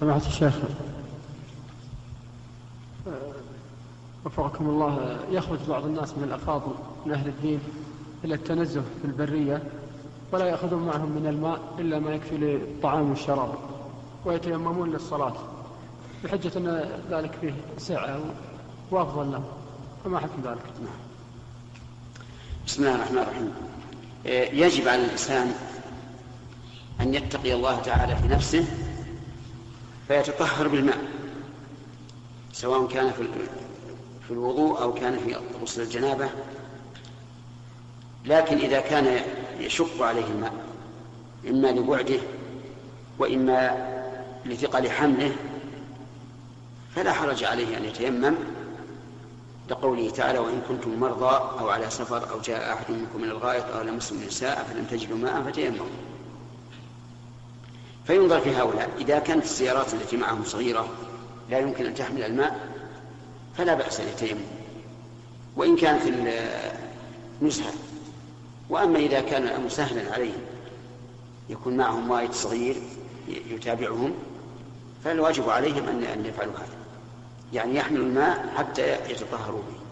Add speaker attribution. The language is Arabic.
Speaker 1: سماحة الشيخ، وفقكم الله، يخرج بعض الناس من الأفاضل من أهل الدين إلى التنزه في البرية ولا يأخذون معهم من الماء إلا ما يكفي للطعام والشراب، ويتيممون للصلاة بحجة أن ذلك فيه سعة وأفضل لهم، فما حكم ذلك؟
Speaker 2: بسم الله الرحمن الرحيم. يجب على الإنسان أن يتقي الله تعالى في نفسه فيتطهر بالماء، سواء كان في الوضوء أو كان في غسل الجنابة. لكن إذا كان يشق عليه الماء إما لبعده وإما لثقل حمله فلا حرج عليه أن يتيمم، لقوله تعالى: وإن كنتم مرضى أو على سفر أو جاء أحد منكم من الغائط أو لمستم النساء فلم تجدوا ماء فتيمموا. فينظر في هؤلاء، إذا كانت السيارات التي معهم صغيرة لا يمكن أن تحمل الماء فلا بأس يتيمم وإن كانت نزهة. وأما إذا كان الأمر سهلا عليهم يكون معهم وايد صغير يتابعهم فالواجب عليهم أن يفعلوا هذا، يعني يحملوا الماء حتى يتطهروا به.